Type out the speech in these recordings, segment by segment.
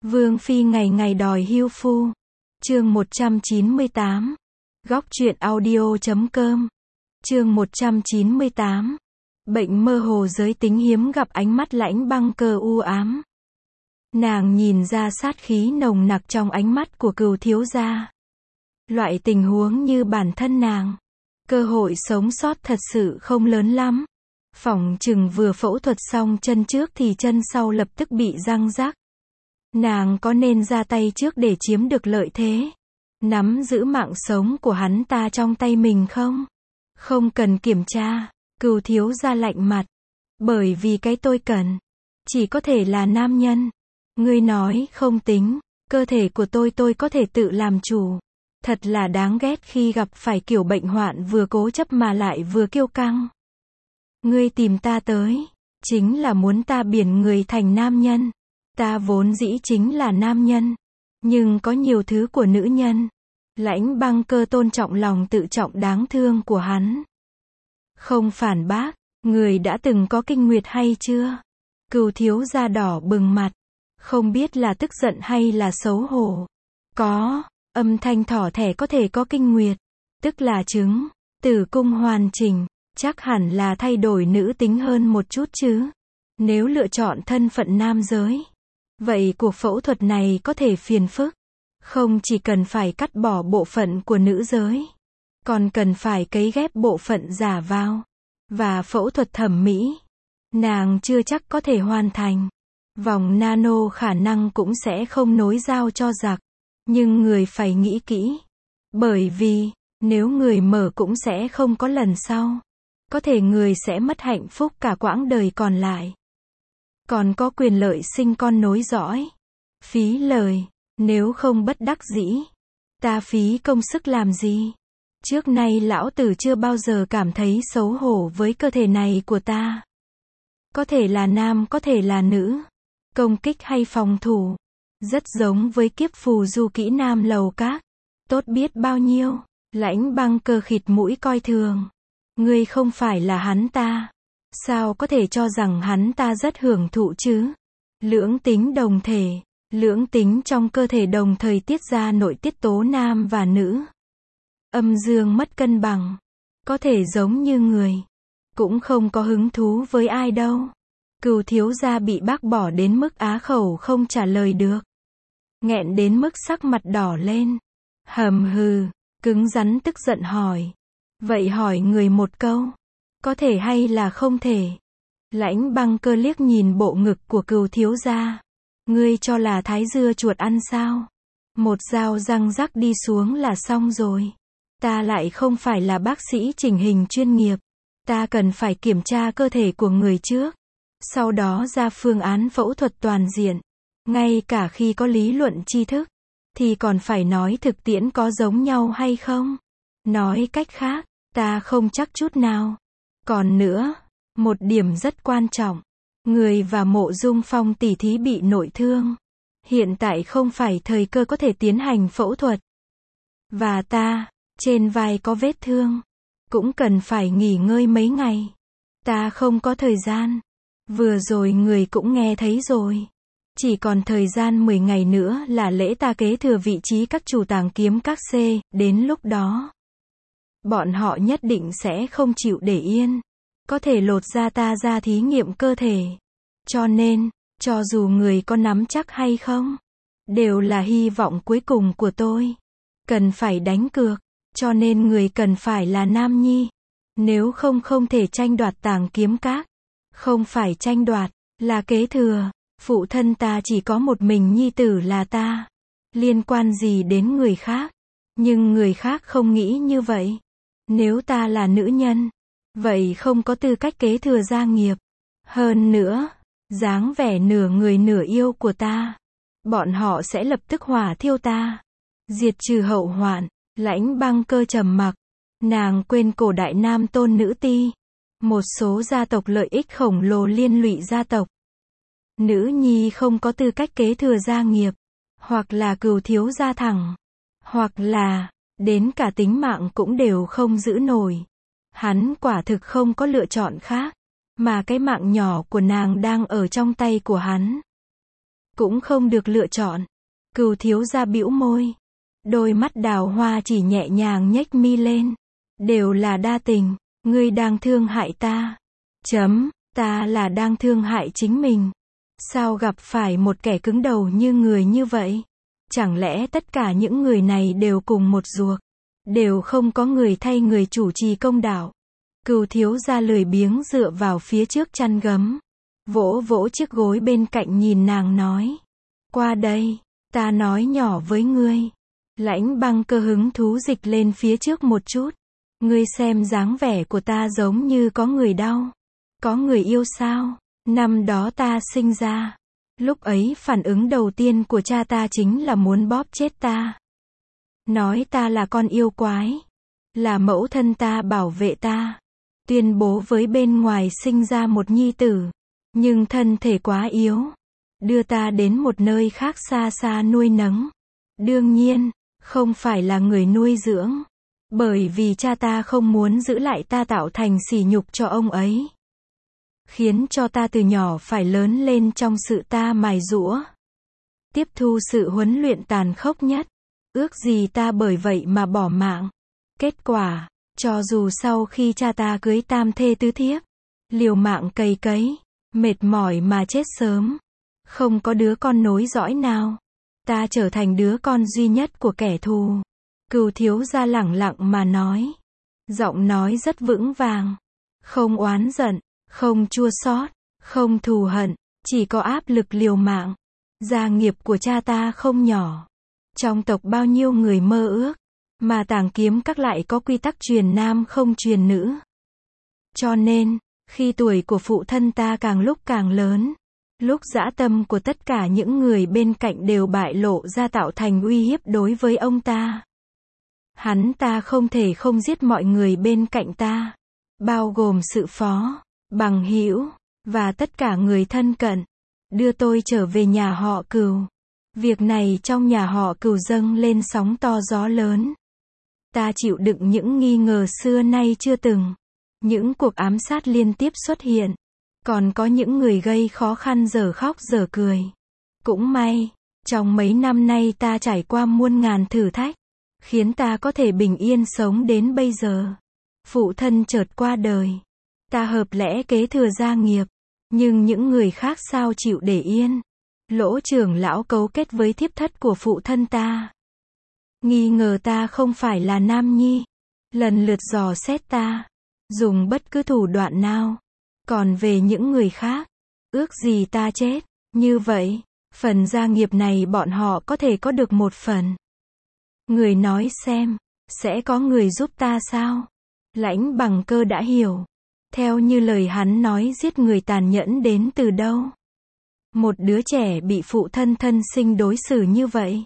Vương phi ngày ngày đòi hưu phu. Chương 198. Góc truyện audio.com. Chương 198. Bệnh mơ hồ giới tính hiếm gặp ánh mắt Lãnh Băng Cơ u ám. Nàng nhìn ra sát khí nồng nặc trong ánh mắt của Cửu thiếu gia. Loại tình huống như bản thân nàng, cơ hội sống sót thật sự không lớn lắm. Phỏng chừng vừa phẫu thuật xong chân trước thì chân sau lập tức bị răng rắc. Nàng có nên ra tay trước để chiếm được lợi thế, nắm giữ mạng sống của hắn ta trong tay mình không? Không cần kiểm tra, Cửu thiếu gia lạnh mặt. Bởi vì cái tôi cần, chỉ có thể là nam nhân. Ngươi nói không tính, cơ thể của tôi có thể tự làm chủ. Thật là đáng ghét khi gặp phải kiểu bệnh hoạn vừa cố chấp mà lại vừa kiêu căng. Ngươi tìm ta tới, chính là muốn ta biến người thành nam nhân. Ta vốn dĩ chính là nam nhân, nhưng có nhiều thứ của nữ nhân. Lãnh Băng Cơ tôn trọng lòng tự trọng đáng thương của hắn. Không phản bác, người đã từng có kinh nguyệt hay chưa? Cửu thiếu gia đỏ bừng mặt, không biết là tức giận hay là xấu hổ. Có, âm thanh thỏ thẻ có thể có kinh nguyệt, tức là trứng, tử cung hoàn chỉnh, chắc hẳn là thay đổi nữ tính hơn một chút chứ. Nếu lựa chọn thân phận nam giới, vậy cuộc phẫu thuật này có thể phiền phức. Không chỉ cần phải cắt bỏ bộ phận của nữ giới, còn cần phải cấy ghép bộ phận giả vào, và phẫu thuật thẩm mỹ. Nàng chưa chắc có thể hoàn thành. Vòng nano khả năng cũng sẽ không nối dao cho giặc. Nhưng người phải nghĩ kỹ. Bởi vì, nếu người mở cũng sẽ không có lần sau. Có thể người sẽ mất hạnh phúc cả quãng đời còn lại. Còn có quyền lợi sinh con nối dõi. Phí lời, nếu không bất đắc dĩ. Ta phí công sức làm gì? Trước nay lão tử chưa bao giờ cảm thấy xấu hổ với cơ thể này của ta. Có thể là nam, có thể là nữ. Công kích hay phòng thủ. Rất giống với kiếp phù du kỹ nam lầu các. Tốt biết bao nhiêu. Lãnh Băng Cơ khịt mũi coi thường. Ngươi không phải là hắn ta. Sao có thể cho rằng hắn ta rất hưởng thụ chứ? Lưỡng tính đồng thể. Lưỡng tính trong cơ thể đồng thời tiết ra nội tiết tố nam và nữ. Âm dương mất cân bằng. Có thể giống như người. Cũng không có hứng thú với ai đâu. Cửu thiếu gia bị bác bỏ đến mức á khẩu không trả lời được. Nghẹn đến mức sắc mặt đỏ lên. Hầm hừ, cứng rắn tức giận hỏi. Vậy hỏi người một câu. Có thể hay là không thể? Lãnh Băng Cơ liếc nhìn bộ ngực của Cửu thiếu gia. Ngươi cho là thái dưa chuột ăn sao? Một dao răng rắc đi xuống là xong rồi. Ta lại không phải là bác sĩ chỉnh hình chuyên nghiệp. Ta cần phải kiểm tra cơ thể của người trước. Sau đó ra phương án phẫu thuật toàn diện. Ngay cả khi có lý luận tri thức, thì còn phải nói thực tiễn có giống nhau hay không. Nói cách khác, ta không chắc chút nào. Còn nữa, một điểm rất quan trọng. Người và Mộ Dung Phong tỷ thí bị nội thương. Hiện tại không phải thời cơ có thể tiến hành phẫu thuật. Và ta, trên vai có vết thương. Cũng cần phải nghỉ ngơi mấy ngày. Ta không có thời gian. Vừa rồi người cũng nghe thấy rồi. Chỉ còn thời gian 10 ngày nữa là lễ ta kế thừa vị trí các chủ tàng kiếm các C, đến lúc đó. Bọn họ nhất định sẽ không chịu để yên. Có thể lột ra ta ra thí nghiệm cơ thể. Cho nên, cho dù người có nắm chắc hay không, đều là hy vọng cuối cùng của tôi. Cần phải đánh cược, cho nên người cần phải là nam nhi. Nếu không không thể tranh đoạt tàng kiếm các. Không phải tranh đoạt, là kế thừa. Phụ thân ta chỉ có một mình nhi tử là ta. Liên quan gì đến người khác? Nhưng người khác không nghĩ như vậy. Nếu ta là nữ nhân, vậy không có tư cách kế thừa gia nghiệp. Hơn nữa, dáng vẻ nửa người nửa yêu của ta, bọn họ sẽ lập tức hỏa thiêu ta. Diệt trừ hậu hoạn. Lãnh Băng Cơ trầm mặc. Nàng quên cổ đại nam tôn nữ ti. Một số gia tộc lợi ích khổng lồ liên lụy gia tộc. Nữ nhi không có tư cách kế thừa gia nghiệp. Hoặc là Cửu thiếu gia thẳng. Hoặc là, đến cả tính mạng cũng đều không giữ nổi. Hắn quả thực không có lựa chọn khác. Mà cái mạng nhỏ của nàng đang ở trong tay của hắn. cũng không được lựa chọn. Cửu thiếu gia bĩu môi. Đôi mắt đào hoa chỉ nhẹ nhàng nhếch mi lên. Đều là đa tình, ngươi đang thương hại ta. Ta là đang thương hại chính mình. Sao gặp phải một kẻ cứng đầu như người như vậy? Chẳng lẽ tất cả những người này đều cùng một ruột? Đều không có người thay người chủ trì công đạo. Cửu thiếu gia lười biếng dựa vào phía trước chăn gấm. Vỗ vỗ chiếc gối bên cạnh nhìn nàng nói. Qua đây, ta nói nhỏ với ngươi. Lãnh Băng Cơ hứng thú dịch lên phía trước một chút. Ngươi xem dáng vẻ của ta giống như có người đau. Có người yêu sao? Năm đó ta sinh ra. Lúc ấy phản ứng đầu tiên của cha ta chính là muốn bóp chết ta. Nói ta là con yêu quái. Là mẫu thân ta bảo vệ ta. Tuyên bố với bên ngoài sinh ra một nhi tử. Nhưng thân thể quá yếu. Đưa ta đến một nơi khác xa xa nuôi nấng. Đương nhiên, không phải là người nuôi dưỡng. Bởi vì cha ta không muốn giữ lại ta tạo thành sỉ nhục cho ông ấy. Khiến cho ta từ nhỏ phải lớn lên trong sự ta mài giũa. Tiếp thu sự huấn luyện tàn khốc nhất. Ước gì ta bởi vậy mà bỏ mạng. Kết quả, cho dù sau khi cha ta cưới tam thê tứ thiếp, liều mạng cày cấy, mệt mỏi mà chết sớm. Không có đứa con nối dõi nào. Ta trở thành đứa con duy nhất của kẻ thù. Cửu thiếu gia lẳng lặng mà nói. Giọng nói rất vững vàng. Không oán giận, không chua xót, không thù hận, chỉ có áp lực liều mạng. Gia nghiệp của cha ta không nhỏ. Trong tộc bao nhiêu người mơ ước, mà Tàng Kiếm Các lại có quy tắc truyền nam không truyền nữ. Cho nên, khi tuổi của phụ thân ta càng lúc càng lớn, lúc dã tâm của tất cả những người bên cạnh đều bại lộ ra tạo thành uy hiếp đối với ông ta. Hắn ta không thể không giết mọi người bên cạnh ta, bao gồm sự phó, bằng hữu, và tất cả người thân cận, đưa tôi trở về nhà họ Cửu. Việc này trong nhà họ Cửu dâng lên sóng to gió lớn. Ta chịu đựng những nghi ngờ xưa nay chưa từng. Những cuộc ám sát liên tiếp xuất hiện. Còn có những người gây khó khăn giờ khóc giờ cười. Cũng may, trong mấy năm nay ta trải qua muôn ngàn thử thách, khiến ta có thể bình yên sống đến bây giờ. Phụ thân chợt qua đời. Ta hợp lẽ kế thừa gia nghiệp. Nhưng những người khác sao chịu để yên. Lỗ trưởng lão cấu kết với thiếp thất của phụ thân ta. Nghi ngờ ta không phải là nam nhi. Lần lượt dò xét ta. Dùng bất cứ thủ đoạn nào. Còn về những người khác, ước gì ta chết. Như vậy, phần gia nghiệp này bọn họ có thể có được một phần. Người nói xem, sẽ có người giúp ta sao? Lãnh Bằng Cơ đã hiểu. Theo như lời hắn nói, giết người tàn nhẫn đến từ đâu? Một đứa trẻ bị phụ thân thân sinh đối xử như vậy.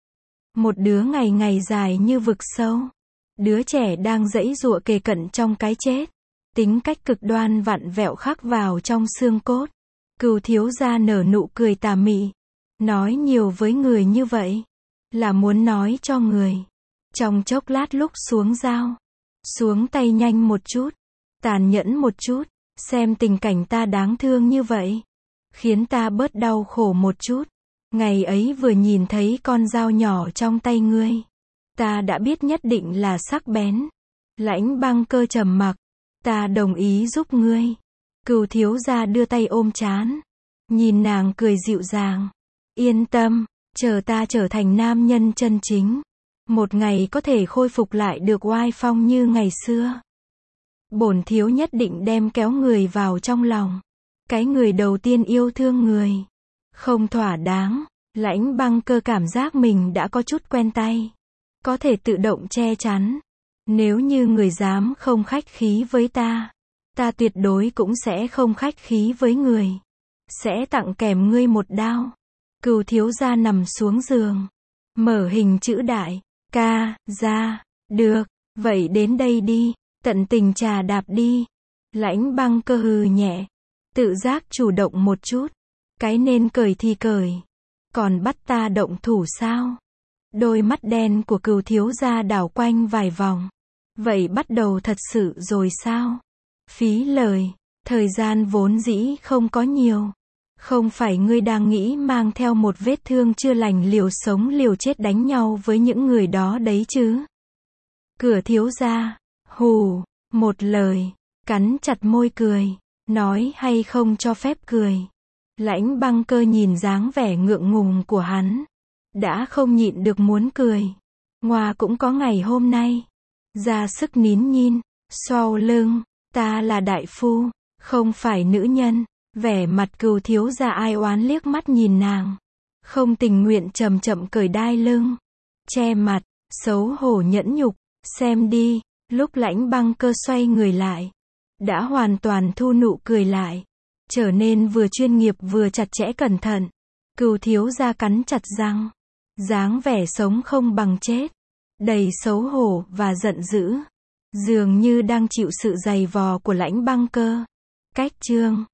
Một đứa ngày ngày dài như vực sâu. Đứa trẻ đang giãy giụa kề cận trong cái chết. Tính cách cực đoan vặn vẹo khắc vào trong xương cốt. Cửu thiếu gia nở nụ cười tà mị. Nói nhiều với người như vậy, là muốn nói cho người. Trong chốc lát lúc xuống dao, xuống tay nhanh một chút, tàn nhẫn một chút, xem tình cảnh ta đáng thương như vậy, khiến ta bớt đau khổ một chút. Ngày ấy vừa nhìn thấy con dao nhỏ trong tay ngươi, ta đã biết nhất định là sắc bén. Lãnh Băng Cơ trầm mặc. Ta đồng ý giúp ngươi. Cửu thiếu gia đưa tay ôm trán. Nhìn nàng cười dịu dàng. Yên tâm, chờ ta trở thành nam nhân chân chính. Một ngày có thể khôi phục lại được oai phong như ngày xưa. Bổn thiếu nhất định đem kéo người vào trong lòng. Cái người đầu tiên yêu thương người. Không thỏa đáng. Lãnh Băng Cơ cảm giác mình đã có chút quen tay. Có thể tự động che chắn. Nếu như người dám không khách khí với ta, ta tuyệt đối cũng sẽ không khách khí với người. Sẽ tặng kèm ngươi một đao. Cửu thiếu gia nằm xuống giường. Mở hình chữ đại. Ca, ra. Được. Vậy đến đây đi. Tận tình trà đạp đi. Lãnh Băng Cơ hừ nhẹ. Tự giác chủ động một chút. Cái nên cởi thì cởi. Còn bắt ta động thủ sao? Đôi mắt đen của cửu thiếu gia đảo quanh vài vòng. Vậy bắt đầu thật sự rồi sao? Phí lời. Thời gian vốn dĩ không có nhiều. Không phải ngươi đang nghĩ mang theo một vết thương chưa lành liều sống liều chết đánh nhau với những người đó đấy chứ? Cửa thiếu gia, hù, một lời, cắn chặt môi cười, nói hay không cho phép cười. Lãnh Băng Cơ nhìn dáng vẻ ngượng ngùng của hắn, đã không nhịn được muốn cười. Ngoa cũng có ngày hôm nay. Ra sức nín nhìn, xoau lưng, ta là đại phu, không phải nữ nhân. Vẻ mặt Cừu thiếu gia ai oán liếc mắt nhìn nàng, không tình nguyện chậm chậm cởi đai lưng, che mặt, xấu hổ nhẫn nhục. Xem đi, lúc Lãnh Băng Cơ xoay người lại, đã hoàn toàn thu nụ cười lại, trở nên vừa chuyên nghiệp vừa chặt chẽ cẩn thận. Cừu thiếu gia cắn chặt răng, dáng vẻ sống không bằng chết, đầy xấu hổ và giận dữ, dường như đang chịu sự giày vò của Lãnh Băng Cơ. Cách chương